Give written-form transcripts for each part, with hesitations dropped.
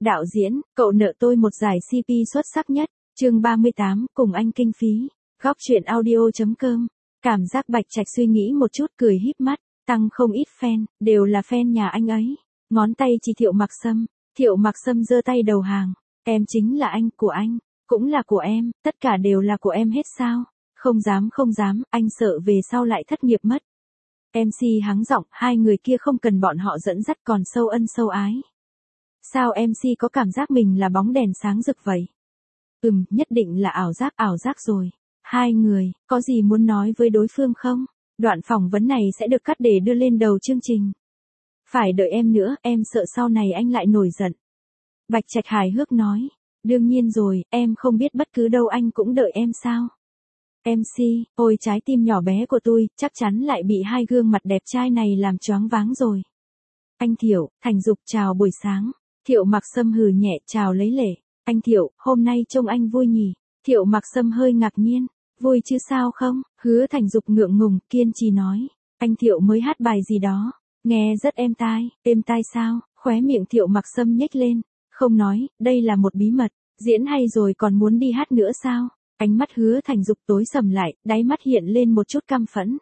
Đạo diễn, cậu nợ tôi một giải CP xuất sắc nhất. Chương 38, cùng anh kinh phí. Góc truyện audio.com. Cảm giác Bạch Trạch suy nghĩ một chút cười híp mắt, tăng không ít fan, đều là fan nhà anh ấy. Ngón tay chỉ Thiệu Mặc Sâm, Thiệu Mặc Sâm giơ tay đầu hàng. Em chính là anh, của anh, cũng là của em, tất cả đều là của em hết sao? Không dám, anh sợ về sau lại thất nghiệp mất. MC hắng giọng, hai người kia không cần bọn họ dẫn dắt còn sâu ân sâu ái. Sao MC có cảm giác mình là bóng đèn sáng rực vậy? Nhất định là ảo giác rồi. Hai người, có gì muốn nói với đối phương không? Đoạn phỏng vấn này sẽ được cắt để đưa lên đầu chương trình. Phải đợi em nữa, em sợ sau này anh lại nổi giận. Bạch Trạch hài hước nói. Đương nhiên rồi, em không biết bất cứ đâu anh cũng đợi em sao? MC, ôi trái tim nhỏ bé của tôi, chắc chắn lại bị hai gương mặt đẹp trai này làm choáng váng rồi. Anh Thiệu, Thành Dục chào buổi sáng. Thiệu Mặc Sâm hừ nhẹ chào lấy lễ. Anh Thiệu, hôm nay trông anh vui nhỉ? Thiệu Mặc Sâm hơi ngạc nhiên. Vui chứ sao không? Hứa Thành Dục ngượng ngùng, kiên trì nói. Anh Thiệu mới hát bài gì đó. Nghe rất êm tai sao? Khóe miệng Thiệu Mặc Sâm nhếch lên. Không nói, đây là một bí mật. Diễn hay rồi còn muốn đi hát nữa sao? Ánh mắt Hứa Thành Dục tối sầm lại, đáy mắt hiện lên một chút căm phẫn.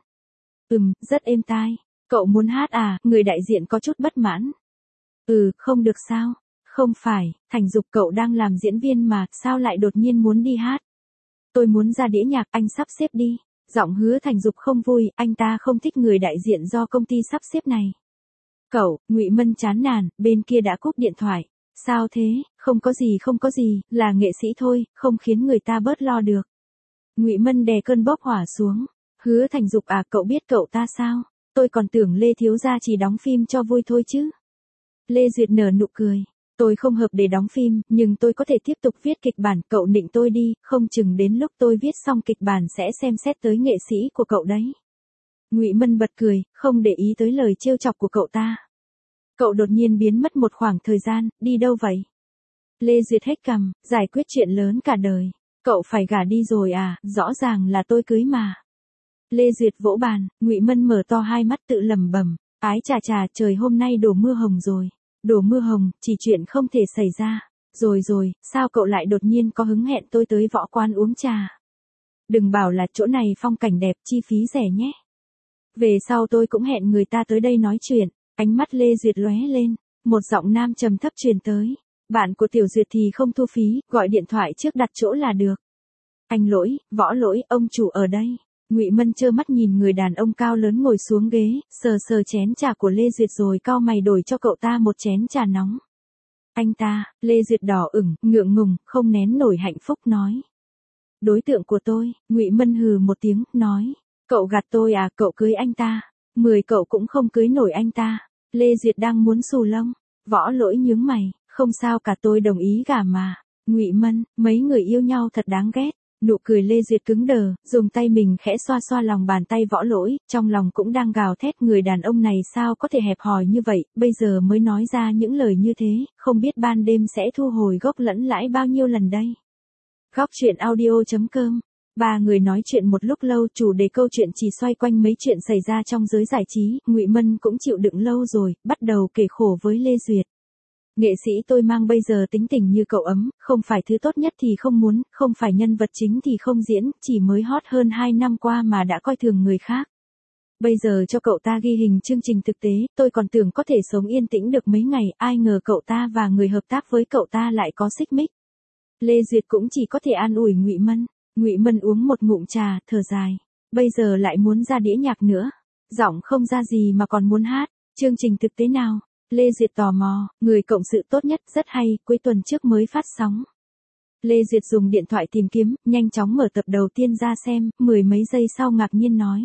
Rất êm tai. Cậu muốn hát à? Người đại diện có chút bất mãn. Không được sao? Không phải, Thành Dục cậu đang làm diễn viên mà, sao lại đột nhiên muốn đi hát? Tôi muốn ra đĩa nhạc, anh sắp xếp đi. Giọng Hứa Thành Dục không vui, anh ta không thích người đại diện do công ty sắp xếp này. Cậu, Ngụy Mân chán nản, bên kia đã cúp điện thoại. Sao thế? Không có gì, là nghệ sĩ thôi, không khiến người ta bớt lo được. Ngụy Mân đè cơn bốc hỏa xuống. Hứa Thành Dục à, cậu biết cậu ta sao? Tôi còn tưởng Lê thiếu gia chỉ đóng phim cho vui thôi chứ. Lê Duyệt nở nụ cười. Tôi không hợp để đóng phim, nhưng tôi có thể tiếp tục viết kịch bản, cậu nịnh tôi đi, không chừng đến lúc tôi viết xong kịch bản sẽ xem xét tới nghệ sĩ của cậu đấy. Ngụy Mân bật cười, không để ý tới lời trêu chọc của cậu ta. Cậu đột nhiên biến mất một khoảng thời gian, đi đâu vậy? Lê Duyệt hết cằm, giải quyết chuyện lớn cả đời. Cậu phải gả đi rồi à, rõ ràng là tôi cưới mà. Lê Duyệt vỗ bàn, Ngụy Mân mở to hai mắt tự lẩm bẩm, ái chà, trời hôm nay đổ mưa hồng rồi. Đổ mưa hồng, chỉ chuyện không thể xảy ra. Rồi, sao cậu lại đột nhiên có hứng hẹn tôi tới võ quán uống trà? Đừng bảo là chỗ này phong cảnh đẹp, chi phí rẻ nhé. Về sau tôi cũng hẹn người ta tới đây nói chuyện. Ánh mắt Lê Duyệt lóe lên, một giọng nam trầm thấp truyền tới. Bạn của Tiểu Duyệt thì không thu phí, gọi điện thoại trước đặt chỗ là được. Anh Lỗi, Võ Lỗi, ông chủ ở đây. Ngụy Mân trơ mắt nhìn người đàn ông cao lớn ngồi xuống ghế, sờ chén trà của Lê Duyệt rồi cau mày đổi cho cậu ta một chén trà nóng. Anh ta, Lê Duyệt đỏ ửng, ngượng ngùng, không nén nổi hạnh phúc nói. Đối tượng của tôi, Ngụy Mân hừ một tiếng, nói. Cậu gạt tôi à, cậu cưới anh ta. 10 cậu cũng không cưới nổi anh ta. Lê Duyệt đang muốn xù lông. Võ Lỗi nhướng mày, không sao cả, tôi đồng ý gả mà. Ngụy Mân, mấy người yêu nhau thật đáng ghét. Nụ cười Lê Duyệt cứng đờ, dùng tay mình khẽ xoa lòng bàn tay Võ Lỗi, trong lòng cũng đang gào thét, người đàn ông này sao có thể hẹp hòi như vậy, bây giờ mới nói ra những lời như thế, không biết ban đêm sẽ thu hồi gốc lẫn lãi bao nhiêu lần đây. Góc truyện audio.com. Ba người nói chuyện một lúc lâu, chủ đề câu chuyện chỉ xoay quanh mấy chuyện xảy ra trong giới giải trí, Ngụy Mân cũng chịu đựng lâu rồi, bắt đầu kể khổ với Lê Duyệt. Nghệ sĩ tôi mang bây giờ tính tình như cậu ấm, không phải thứ tốt nhất thì không muốn, không phải nhân vật chính thì không diễn, chỉ mới hot hơn 2 năm qua mà đã coi thường người khác. Bây giờ cho cậu ta ghi hình chương trình thực tế, tôi còn tưởng có thể sống yên tĩnh được mấy ngày, ai ngờ cậu ta và người hợp tác với cậu ta lại có xích mích. Lê Duyệt cũng chỉ có thể an ủi Ngụy Mân. Ngụy Mân uống một ngụm trà, thở dài. Bây giờ lại muốn ra đĩa nhạc nữa. Giọng không ra gì mà còn muốn hát. Chương trình thực tế nào? Lê Duyệt tò mò, người cộng sự tốt nhất, rất hay, cuối tuần trước mới phát sóng. Lê Duyệt dùng điện thoại tìm kiếm, nhanh chóng mở tập đầu tiên ra xem, 10 mấy giây sau ngạc nhiên nói.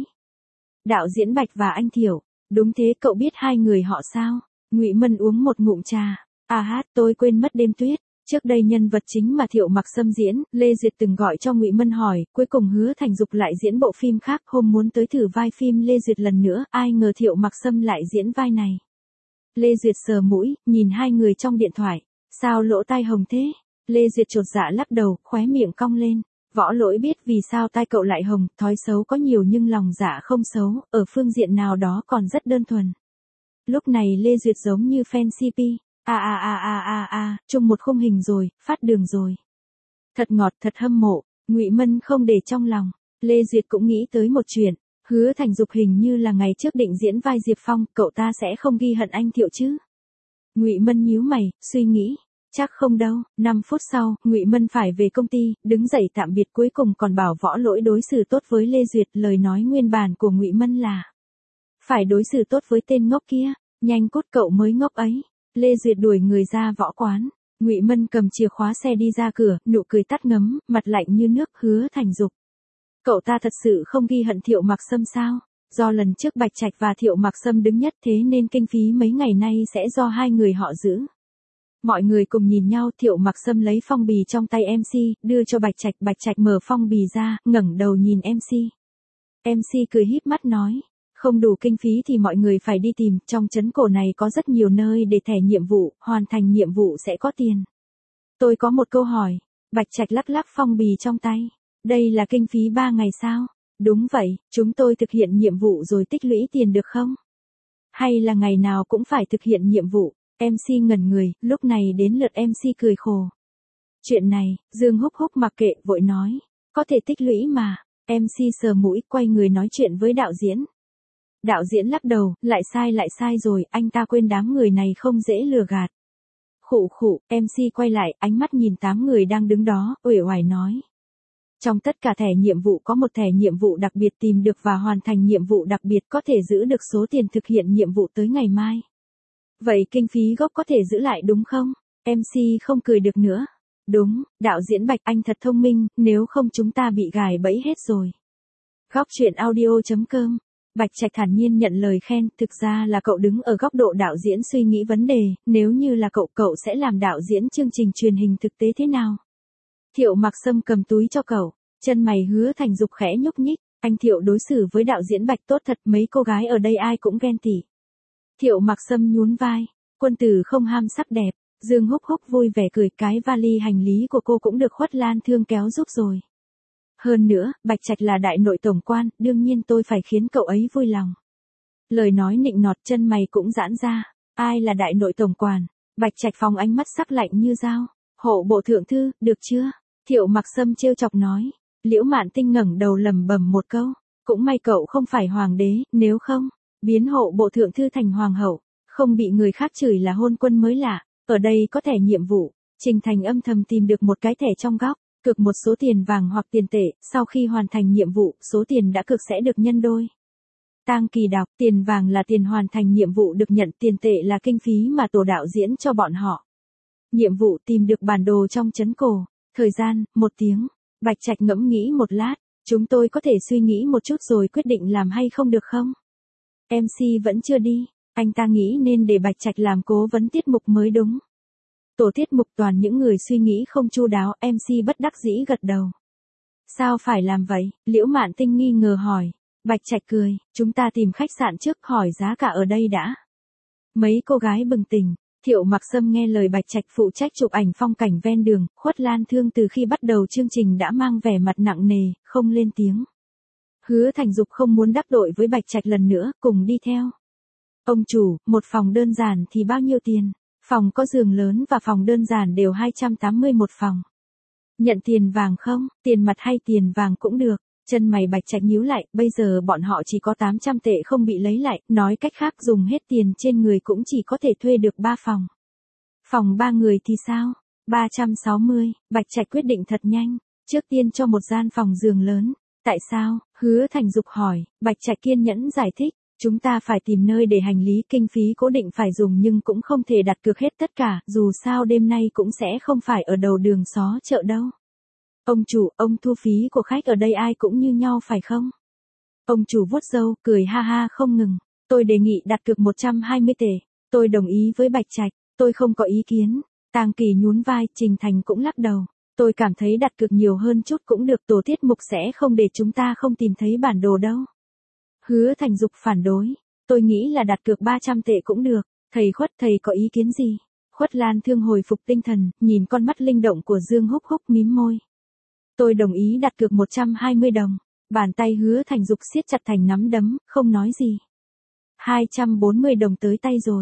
Đạo diễn Bạch và anh Thiệu. Đúng thế, cậu biết hai người họ sao? Ngụy Mân uống một ngụm trà. Tôi quên mất đêm tuyết. Trước đây nhân vật chính mà Thiệu Mặc Sâm diễn, Lê Duyệt từng gọi cho Ngụy Mân hỏi, cuối cùng Hứa Thành Dục lại diễn bộ phim khác, hôm muốn tới thử vai phim Lê Duyệt lần nữa, ai ngờ Thiệu Mặc Sâm lại diễn vai này. Lê Duyệt sờ mũi, nhìn hai người trong điện thoại, sao lỗ tai hồng thế? Lê Duyệt chột dạ lắc đầu, khóe miệng cong lên. Võ Lỗi biết vì sao tai cậu lại hồng, thói xấu có nhiều nhưng lòng dạ không xấu, ở phương diện nào đó còn rất đơn thuần. Lúc này Lê Duyệt giống như fan CP. chung một khung hình rồi, phát đường rồi. Thật ngọt, thật hâm mộ. Ngụy Mân không để trong lòng. Lê Duyệt cũng nghĩ tới một chuyện. Hứa Thành Dục hình như là ngày trước định diễn vai Diệp Phong, cậu ta sẽ không ghi hận anh Thiệu chứ? Ngụy Mân nhíu mày, suy nghĩ. Chắc không đâu. 5 phút sau, Ngụy Mân phải về công ty, đứng dậy tạm biệt, cuối cùng còn bảo Võ Lỗi đối xử tốt với Lê Duyệt. Lời nói nguyên bản của Ngụy Mân là phải đối xử tốt với tên ngốc kia. Nhanh cút, cậu mới ngốc ấy. Lê Duyệt đuổi người ra võ quán. Ngụy Mân cầm chìa khóa xe đi ra cửa, nụ cười tắt ngấm, mặt lạnh như nước. Hứa Thành Dục, cậu ta thật sự không ghi hận Thiệu Mặc Sâm sao? Do lần trước Bạch Trạch và Thiệu Mặc Sâm đứng nhất, thế nên kinh phí mấy ngày nay sẽ do hai người họ giữ. Mọi người cùng nhìn nhau. Thiệu Mặc Sâm lấy phong bì trong tay MC, đưa cho Bạch Trạch. Bạch Trạch mở phong bì ra, ngẩng đầu nhìn MC. MC cười híp mắt nói, không đủ kinh phí thì mọi người phải đi tìm, trong trấn cổ này có rất nhiều nơi để thẻ nhiệm vụ, hoàn thành nhiệm vụ sẽ có tiền. Tôi có một câu hỏi. Bạch Trạch lắc lắc phong bì trong tay. Đây là kinh phí 3 ngày sao? Đúng vậy, chúng tôi thực hiện nhiệm vụ rồi tích lũy tiền được không? Hay là ngày nào cũng phải thực hiện nhiệm vụ? MC ngẩn người, lúc này đến lượt MC cười khổ. Chuyện này, Dương Húc Húc mặc kệ, vội nói, có thể tích lũy mà. MC sờ mũi, quay người nói chuyện với đạo diễn. Đạo diễn lắc đầu, lại sai rồi, anh ta quên đám người này không dễ lừa gạt. Khụ khụ, MC quay lại, ánh mắt nhìn 8 người đang đứng đó, uể oải nói. Trong tất cả thẻ nhiệm vụ có một thẻ nhiệm vụ đặc biệt, tìm được và hoàn thành nhiệm vụ đặc biệt có thể giữ được số tiền thực hiện nhiệm vụ tới ngày mai. Vậy kinh phí gốc có thể giữ lại đúng không? MC không cười được nữa. Đúng, đạo diễn Bạch, anh thật thông minh, nếu không chúng ta bị gài bẫy hết rồi. Góc truyện audio.com. Bạch Trạch thản nhiên nhận lời khen, thực ra là cậu đứng ở góc độ đạo diễn suy nghĩ vấn đề, nếu như là cậu sẽ làm đạo diễn chương trình truyền hình thực tế thế nào? Thiệu Mặc Sâm cầm túi cho cậu, chân mày Hứa Thành Dục khẽ nhúc nhích, anh Thiệu đối xử với đạo diễn Bạch tốt thật, mấy cô gái ở đây ai cũng ghen tị. Thiệu Mặc Sâm nhún vai, quân tử không ham sắc đẹp. Dương Húc Húc vui vẻ cười, cái vali hành lý của cô cũng được Khuất Lan Thương kéo giúp rồi. Hơn nữa, Bạch Trạch là đại nội tổng quan, đương nhiên tôi phải khiến cậu ấy vui lòng. Lời nói nịnh nọt, chân mày cũng giãn ra. Ai là đại nội tổng quản? Bạch Trạch phóng ánh mắt sắc lạnh như dao. Hộ bộ thượng thư, được chưa? Thiệu Mặc Sâm trêu chọc nói. Liễu Mạn Tinh ngẩng đầu lẩm bẩm một câu. Cũng may cậu không phải hoàng đế, nếu không, biến hộ bộ thượng thư thành hoàng hậu, không bị người khác chửi là hôn quân mới lạ. Ở đây có thẻ nhiệm vụ. Trình Thành âm thầm tìm được một cái thẻ trong góc, cược một số tiền vàng hoặc tiền tệ, sau khi hoàn thành nhiệm vụ, số tiền đã cược sẽ được nhân đôi. Tang Kỳ đọc, tiền vàng là tiền hoàn thành nhiệm vụ được nhận, tiền tệ là kinh phí mà tổ đạo diễn cho bọn họ. Nhiệm vụ tìm được bản đồ trong trấn cổ. Thời gian, 1 tiếng. Bạch Trạch ngẫm nghĩ một lát, chúng tôi có thể suy nghĩ một chút rồi quyết định làm hay không được không? MC vẫn chưa đi, anh ta nghĩ nên để Bạch Trạch làm cố vấn tiết mục mới đúng. Tổ tiết mục toàn những người suy nghĩ không chu đáo, MC bất đắc dĩ gật đầu. Sao phải làm vậy? Liễu Mạn Tinh nghi ngờ hỏi. Bạch Trạch cười, chúng ta tìm khách sạn trước, hỏi giá cả ở đây đã. Mấy cô gái bừng tỉnh. Thiệu Mặc Sâm nghe lời Bạch Trạch phụ trách chụp ảnh phong cảnh ven đường. Khuất Lan Thương từ khi bắt đầu chương trình đã mang vẻ mặt nặng nề, không lên tiếng. Hứa Thành Dục không muốn đắc tội với Bạch Trạch lần nữa, cùng đi theo. Ông chủ, một phòng đơn giản thì bao nhiêu tiền? Phòng có giường lớn và phòng đơn giản đều 280 một phòng. Nhận tiền vàng không? Tiền mặt hay tiền vàng cũng được. Chân mày Bạch Trạch nhíu lại, bây giờ bọn họ chỉ có 800 tệ không bị lấy lại, nói cách khác dùng hết tiền trên người cũng chỉ có thể thuê được 3 phòng. Phòng 3 người thì sao? 360, Bạch Trạch quyết định thật nhanh, trước tiên cho một gian phòng giường lớn. Tại sao? Hứa Thành Dục hỏi. Bạch Trạch kiên nhẫn giải thích. Chúng ta phải tìm nơi để hành lý, kinh phí cố định phải dùng nhưng cũng không thể đặt cược hết tất cả, dù sao đêm nay cũng sẽ không phải ở đầu đường xó chợ đâu. Ông chủ, ông thu phí của khách ở đây ai cũng như nhau phải không? Ông chủ vuốt râu, cười ha ha không ngừng. Tôi đề nghị đặt cược 120 tệ. Tôi đồng ý với Bạch Trạch, tôi không có ý kiến. Tang Kỳ nhún vai, Trình Thành cũng lắc đầu. Tôi cảm thấy đặt cược nhiều hơn chút cũng được, tổ tiết mục sẽ không để chúng ta không tìm thấy bản đồ đâu. Hứa Thành Dục phản đối. Tôi nghĩ là đặt cược 300 tệ cũng được. Thầy Khuất, thầy có ý kiến gì? Khuất Lan Thương hồi phục tinh thần, nhìn con mắt linh động của Dương Húc Húc mím môi. Tôi đồng ý đặt cược 120 đồng. Bàn tay Hứa Thành Dục siết chặt thành nắm đấm, không nói gì. 240 đồng tới tay rồi.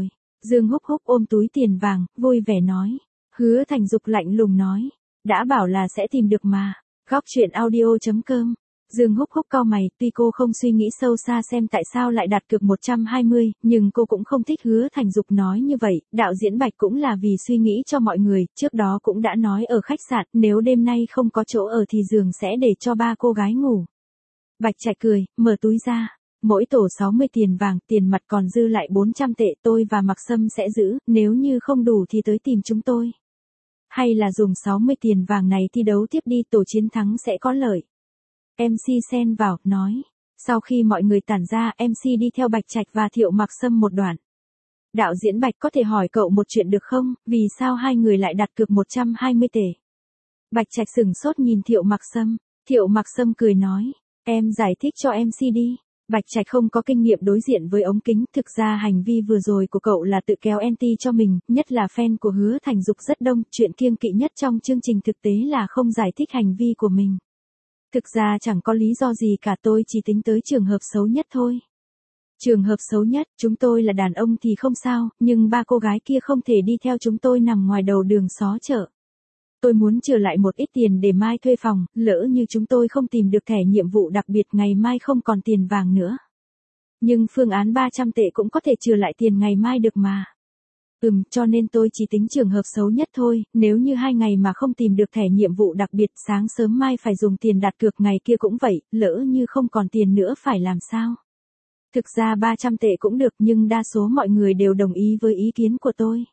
Dương Húc Húc ôm túi tiền vàng, vui vẻ nói. Hứa Thành Dục lạnh lùng nói. Đã bảo là sẽ tìm được mà. Góc truyện audio.com. Dương Húc Húc cau mày, tuy cô không suy nghĩ sâu xa xem tại sao lại đặt cược 120, nhưng cô cũng không thích Hứa Thành Dục nói như vậy, đạo diễn Bạch cũng là vì suy nghĩ cho mọi người, trước đó cũng đã nói ở khách sạn, nếu đêm nay không có chỗ ở thì giường sẽ để cho 3 cô gái ngủ. Bạch Trạch cười, mở túi ra, mỗi tổ 60 tiền vàng, tiền mặt còn dư lại 400 tệ, tôi và Mạc Sâm sẽ giữ, nếu như không đủ thì tới tìm chúng tôi. Hay là dùng 60 tiền vàng này thi đấu tiếp đi, tổ chiến thắng sẽ có lợi. MC xen vào, nói. Sau khi mọi người tản ra, MC đi theo Bạch Trạch và Thiệu Mạc Sâm một đoạn. Đạo diễn Bạch có thể hỏi cậu một chuyện được không, vì sao hai người lại đặt cược 120 tệ? Bạch Trạch sửng sốt nhìn Thiệu Mạc Sâm. Thiệu Mạc Sâm cười nói. Em giải thích cho MC đi. Bạch Trạch không có kinh nghiệm đối diện với ống kính, thực ra hành vi vừa rồi của cậu là tự kéo anti cho mình, nhất là fan của Hứa Thành Dục rất đông, chuyện kiêng kỵ nhất trong chương trình thực tế là không giải thích hành vi của mình. Thực ra chẳng có lý do gì cả, tôi chỉ tính tới trường hợp xấu nhất thôi. Trường hợp xấu nhất, chúng tôi là đàn ông thì không sao, nhưng 3 cô gái kia không thể đi theo chúng tôi nằm ngoài đầu đường xó chợ. Tôi muốn trừ lại một ít tiền để mai thuê phòng, lỡ như chúng tôi không tìm được thẻ nhiệm vụ đặc biệt ngày mai không còn tiền vàng nữa. Nhưng phương án 300 tệ cũng có thể trừ lại tiền ngày mai được mà. Cho nên tôi chỉ tính trường hợp xấu nhất thôi, nếu như 2 ngày mà không tìm được thẻ nhiệm vụ đặc biệt, sáng sớm mai phải dùng tiền đặt cược, ngày kia cũng vậy, lỡ như không còn tiền nữa phải làm sao? Thực ra 300 tệ cũng được, nhưng đa số mọi người đều đồng ý với ý kiến của tôi.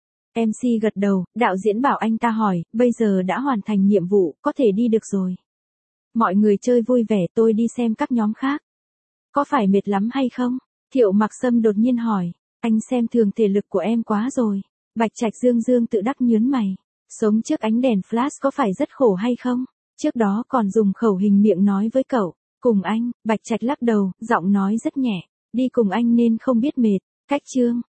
MC gật đầu, đạo diễn bảo anh ta hỏi, bây giờ đã hoàn thành nhiệm vụ, có thể đi được rồi. Mọi người chơi vui vẻ, tôi đi xem các nhóm khác. Có phải mệt lắm hay không? Thiệu Mạc Sâm đột nhiên hỏi. Anh xem thường thể lực của em quá rồi. Bạch Trạch dương tự đắc nhớn mày. Sống trước ánh đèn flash có phải rất khổ hay không? Trước đó còn dùng khẩu hình miệng nói với cậu. Cùng anh, Bạch Trạch lắc đầu, giọng nói rất nhẹ. Đi cùng anh nên không biết mệt. Cách chương.